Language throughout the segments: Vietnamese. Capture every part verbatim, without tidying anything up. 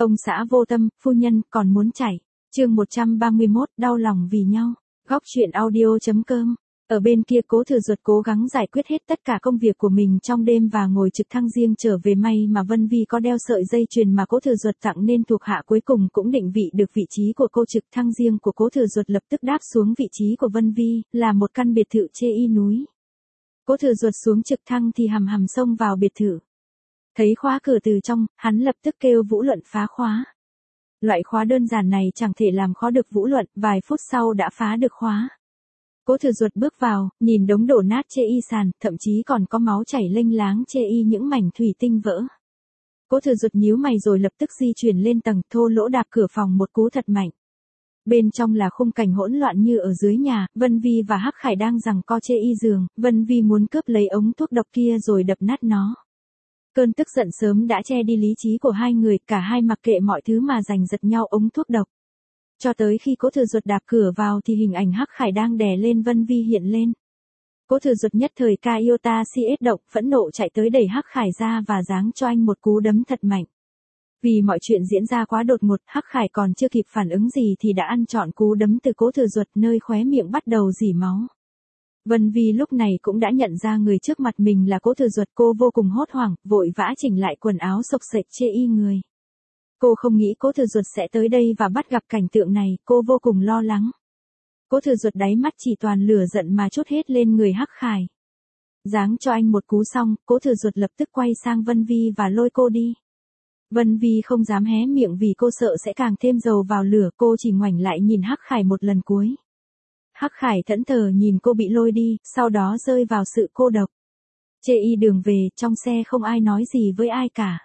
Ông xã vô tâm, phu nhân còn muốn chảy. Chương một trăm ba mươi mốt, đau lòng vì nhau. Góc truyện audio chấm com. Ở bên kia Cố Thừa Duật cố gắng giải quyết hết tất cả công việc của mình trong đêm và ngồi trực thăng riêng trở về. May mà Vân Vi có đeo sợi dây chuyền mà Cố Thừa Duật tặng nên thuộc hạ cuối cùng cũng định vị được vị trí của cô. Trực thăng riêng của Cố Thừa Duật lập tức đáp xuống vị trí của Vân Vi, là một căn biệt thự chê y núi. Cố Thừa Duật xuống trực thăng thì hầm hầm xông vào biệt thự. Thấy khóa cửa từ trong, hắn lập tức kêu Vũ Luận phá khóa. Loại khóa đơn giản này chẳng thể làm khó được Vũ Luận, vài phút sau đã phá được khóa. Cố Thừa Duật bước vào, nhìn đống đổ nát chê y sàn, thậm chí còn có máu chảy lênh láng chê y những mảnh thủy tinh vỡ. Cố Thừa Duật nhíu mày rồi lập tức di chuyển lên tầng, thô lỗ đạp cửa phòng một cú thật mạnh. Bên trong là khung cảnh hỗn loạn như ở dưới nhà, Vân Vi và Hắc Khải đang giằng co chê y giường, Vân Vi muốn cướp lấy ống thuốc độc kia rồi đập nát nó. Cơn tức giận sớm đã che đi lý trí của hai người, cả hai mặc kệ mọi thứ mà giành giật nhau ống thuốc độc. Cho tới khi Cố Thừa Duật đạp cửa vào thì hình ảnh Hắc Khải đang đè lên Vân Vi hiện lên. Cố Thừa Duật nhất thời ca iota si ết động, phẫn nộ chạy tới đẩy Hắc Khải ra và giáng cho anh một cú đấm thật mạnh. Vì mọi chuyện diễn ra quá đột ngột, Hắc Khải còn chưa kịp phản ứng gì thì đã ăn trọn cú đấm từ Cố Thừa Duật, nơi khóe miệng bắt đầu rỉ máu. Vân Vi lúc này cũng đã nhận ra người trước mặt mình là Cố Thừa Duật, cô vô cùng hốt hoảng, vội vã chỉnh lại quần áo xộc xệch chê y người. Cô không nghĩ Cố Thừa Duật sẽ tới đây và bắt gặp cảnh tượng này, cô vô cùng lo lắng. Cố Thừa Duật đáy mắt chỉ toàn lửa giận mà trút hết lên người Hắc Khải. Giáng cho anh một cú xong, Cố Thừa Duật lập tức quay sang Vân Vi và lôi cô đi. Vân Vi không dám hé miệng vì cô sợ sẽ càng thêm dầu vào lửa, cô chỉ ngoảnh lại nhìn Hắc Khải một lần cuối. Hắc Khải thẫn thờ nhìn cô bị lôi đi, sau đó rơi vào sự cô độc. Chê y đường về, trong xe không ai nói gì với ai cả.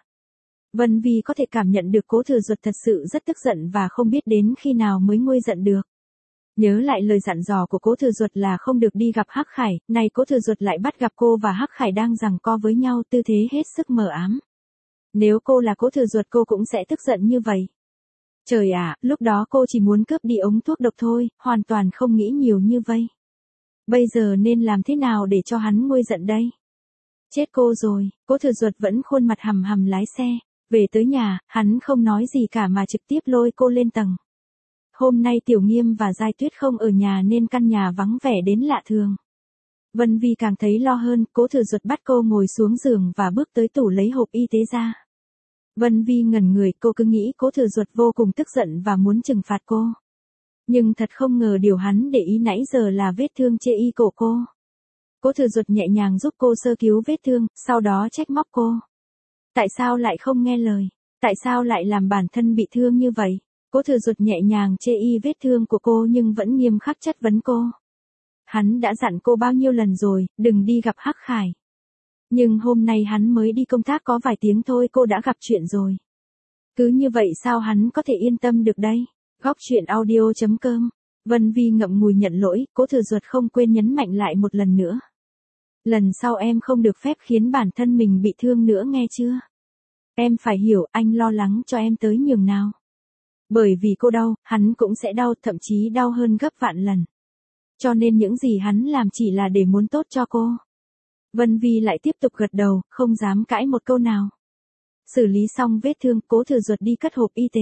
Vân Vi có thể cảm nhận được Cố Thừa Duật thật sự rất tức giận và không biết đến khi nào mới nguôi giận được. Nhớ lại lời dặn dò của Cố Thừa Duật là không được đi gặp Hắc Khải, nay Cố Thừa Duật lại bắt gặp cô và Hắc Khải đang giằng co với nhau, tư thế hết sức mờ ám. Nếu cô là Cố Thừa Duật cô cũng sẽ tức giận như vậy. Trời ạ, lúc đó cô chỉ muốn cướp đi ống thuốc độc thôi, hoàn toàn không nghĩ nhiều như vậy. Bây giờ nên làm thế nào để cho hắn nguôi giận đây? Chết cô rồi, Cố Thừa Duật vẫn khuôn mặt hầm hầm lái xe. Về tới nhà, hắn không nói gì cả mà trực tiếp lôi cô lên tầng. Hôm nay Tiểu Nghiêm và Giai Tuyết không ở nhà nên căn nhà vắng vẻ đến lạ thường. Vân Vi càng thấy lo hơn, Cố Thừa Duật bắt cô ngồi xuống giường và bước tới tủ lấy hộp y tế ra. Vân Vi ngẩn người, cô cứ nghĩ Cố Thừa Duật vô cùng tức giận và muốn trừng phạt cô. Nhưng thật không ngờ điều hắn để ý nãy giờ là vết thương chê y cổ cô. Cố Thừa Duật nhẹ nhàng giúp cô sơ cứu vết thương, sau đó trách móc cô. Tại sao lại không nghe lời? Tại sao lại làm bản thân bị thương như vậy? Cố Thừa Duật nhẹ nhàng chê y vết thương của cô nhưng vẫn nghiêm khắc chất vấn cô. Hắn đã dặn cô bao nhiêu lần rồi, đừng đi gặp Hắc Khải. Nhưng hôm nay hắn mới đi công tác có vài tiếng thôi cô đã gặp chuyện rồi. Cứ như vậy sao hắn có thể yên tâm được đây? Góc truyện audio chấm com. Vân Vi ngậm ngùi nhận lỗi, Cố Thừa Duật không quên nhấn mạnh lại một lần nữa. Lần sau em không được phép khiến bản thân mình bị thương nữa nghe chưa? Em phải hiểu anh lo lắng cho em tới nhường nào. Bởi vì cô đau, hắn cũng sẽ đau, thậm chí đau hơn gấp vạn lần. Cho nên những gì hắn làm chỉ là để muốn tốt cho cô. Vân Vi lại tiếp tục gật đầu, không dám cãi một câu nào. Xử lý xong vết thương, Cố Thừa Duật đi cất hộp y tế.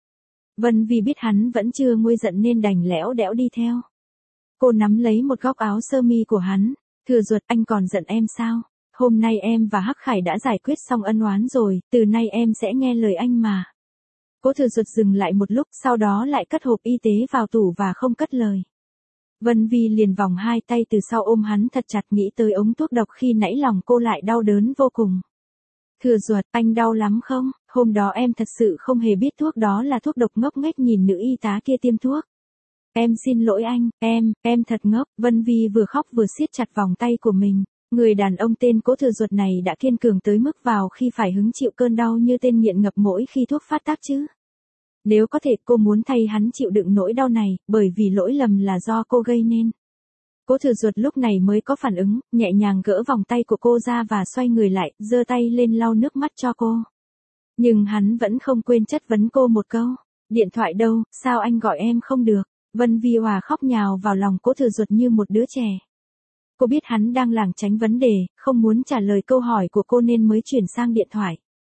Vân Vi biết hắn vẫn chưa nguôi giận nên đành lẽo đẽo đi theo. Cô nắm lấy một góc áo sơ mi của hắn. Thừa Duật, anh còn giận em sao? Hôm nay em và Hắc Khải đã giải quyết xong ân oán rồi, từ nay em sẽ nghe lời anh mà. Cố Thừa Duật dừng lại một lúc, sau đó lại cất hộp y tế vào tủ và không cất lời. Vân Vi liền vòng hai tay từ sau ôm hắn thật chặt, nghĩ tới ống thuốc độc khi nãy lòng cô lại đau đớn vô cùng. Thừa Duật, anh đau lắm không? Hôm đó em thật sự không hề biết thuốc đó là thuốc độc. Ngốc nghếch nhìn nữ y tá kia tiêm thuốc. Em xin lỗi anh, em, em thật ngốc. Vân Vi vừa khóc vừa siết chặt vòng tay của mình. Người đàn ông tên Cố Thừa Duật này đã kiên cường tới mức vào khi phải hứng chịu cơn đau như tên nghiện ngập mỗi khi thuốc phát tác chứ. Nếu có thể cô muốn thay hắn chịu đựng nỗi đau này, bởi vì lỗi lầm là do cô gây nên. Cố Thừa Duật lúc này mới có phản ứng, nhẹ nhàng gỡ vòng tay của cô ra và xoay người lại, giơ tay lên lau nước mắt cho cô. Nhưng hắn vẫn không quên chất vấn cô một câu. Điện thoại đâu, sao anh gọi em không được? Vân Vi Hòa khóc nhào vào lòng Cố Thừa Duật như một đứa trẻ. Cô biết hắn đang lảng tránh vấn đề, không muốn trả lời câu hỏi của cô nên mới chuyển sang điện thoại.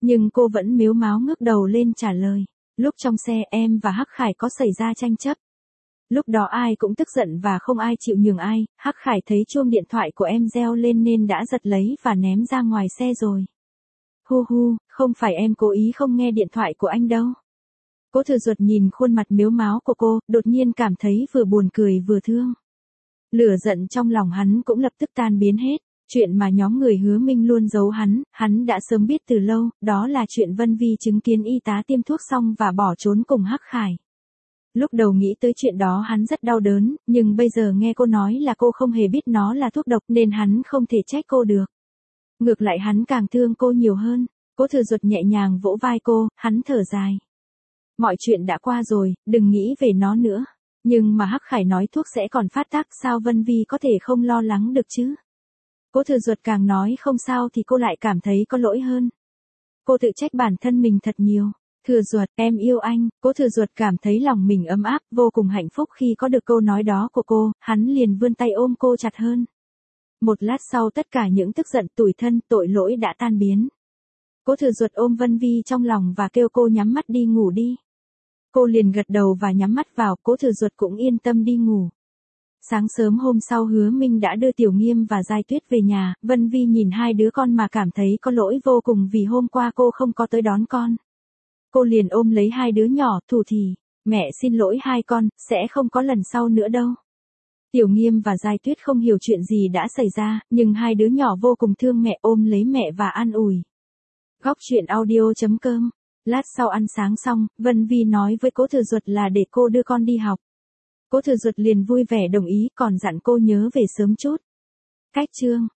Nhưng cô vẫn mếu máo ngước đầu lên trả lời. Lúc trong xe em và Hắc Khải có xảy ra tranh chấp. Lúc đó ai cũng tức giận và không ai chịu nhường ai, Hắc Khải thấy chuông điện thoại của em reo lên nên đã giật lấy và ném ra ngoài xe rồi. Hu hu, không phải em cố ý không nghe điện thoại của anh đâu. Cố Thừa Duật nhìn khuôn mặt mếu máo của cô, đột nhiên cảm thấy vừa buồn cười vừa thương. Lửa giận trong lòng hắn cũng lập tức tan biến hết. Chuyện mà nhóm người Hứa Minh luôn giấu hắn, hắn đã sớm biết từ lâu, đó là chuyện Vân Vi chứng kiến y tá tiêm thuốc xong và bỏ trốn cùng Hắc Khải. Lúc đầu nghĩ tới chuyện đó hắn rất đau đớn, nhưng bây giờ nghe cô nói là cô không hề biết nó là thuốc độc nên hắn không thể trách cô được. Ngược lại hắn càng thương cô nhiều hơn. Cố Thừa Duật nhẹ nhàng vỗ vai cô, hắn thở dài. Mọi chuyện đã qua rồi, đừng nghĩ về nó nữa. Nhưng mà Hắc Khải nói thuốc sẽ còn phát tác, sao Vân Vi có thể không lo lắng được chứ? Cố Thừa Duật càng nói không sao thì cô lại cảm thấy có lỗi hơn. Cô tự trách bản thân mình thật nhiều. Thừa Duật, em yêu anh. Cố Thừa Duật cảm thấy lòng mình ấm áp, vô cùng hạnh phúc khi có được câu nói đó của cô, hắn liền vươn tay ôm cô chặt hơn. Một lát sau tất cả những tức giận, tủi thân, tội lỗi đã tan biến. Cố Thừa Duật ôm Vân Vi trong lòng và kêu cô nhắm mắt đi ngủ đi. Cô liền gật đầu và nhắm mắt vào, Cố Thừa Duật cũng yên tâm đi ngủ. Sáng sớm hôm sau Hứa Minh đã đưa Tiểu Nghiêm và Giai Tuyết về nhà, Vân Vi nhìn hai đứa con mà cảm thấy có lỗi vô cùng vì hôm qua cô không có tới đón con. Cô liền ôm lấy hai đứa nhỏ, thủ thỉ, mẹ xin lỗi hai con, sẽ không có lần sau nữa đâu. Tiểu Nghiêm và Giai Tuyết không hiểu chuyện gì đã xảy ra, nhưng hai đứa nhỏ vô cùng thương mẹ, ôm lấy mẹ và an ủi. Góc truyện audio chấm com. Lát sau ăn sáng xong, Vân Vi nói với Cố Thừa Duật là để cô đưa con đi học. Cố Thừa Duật liền vui vẻ đồng ý, còn dặn cô nhớ về sớm chút. Cách chương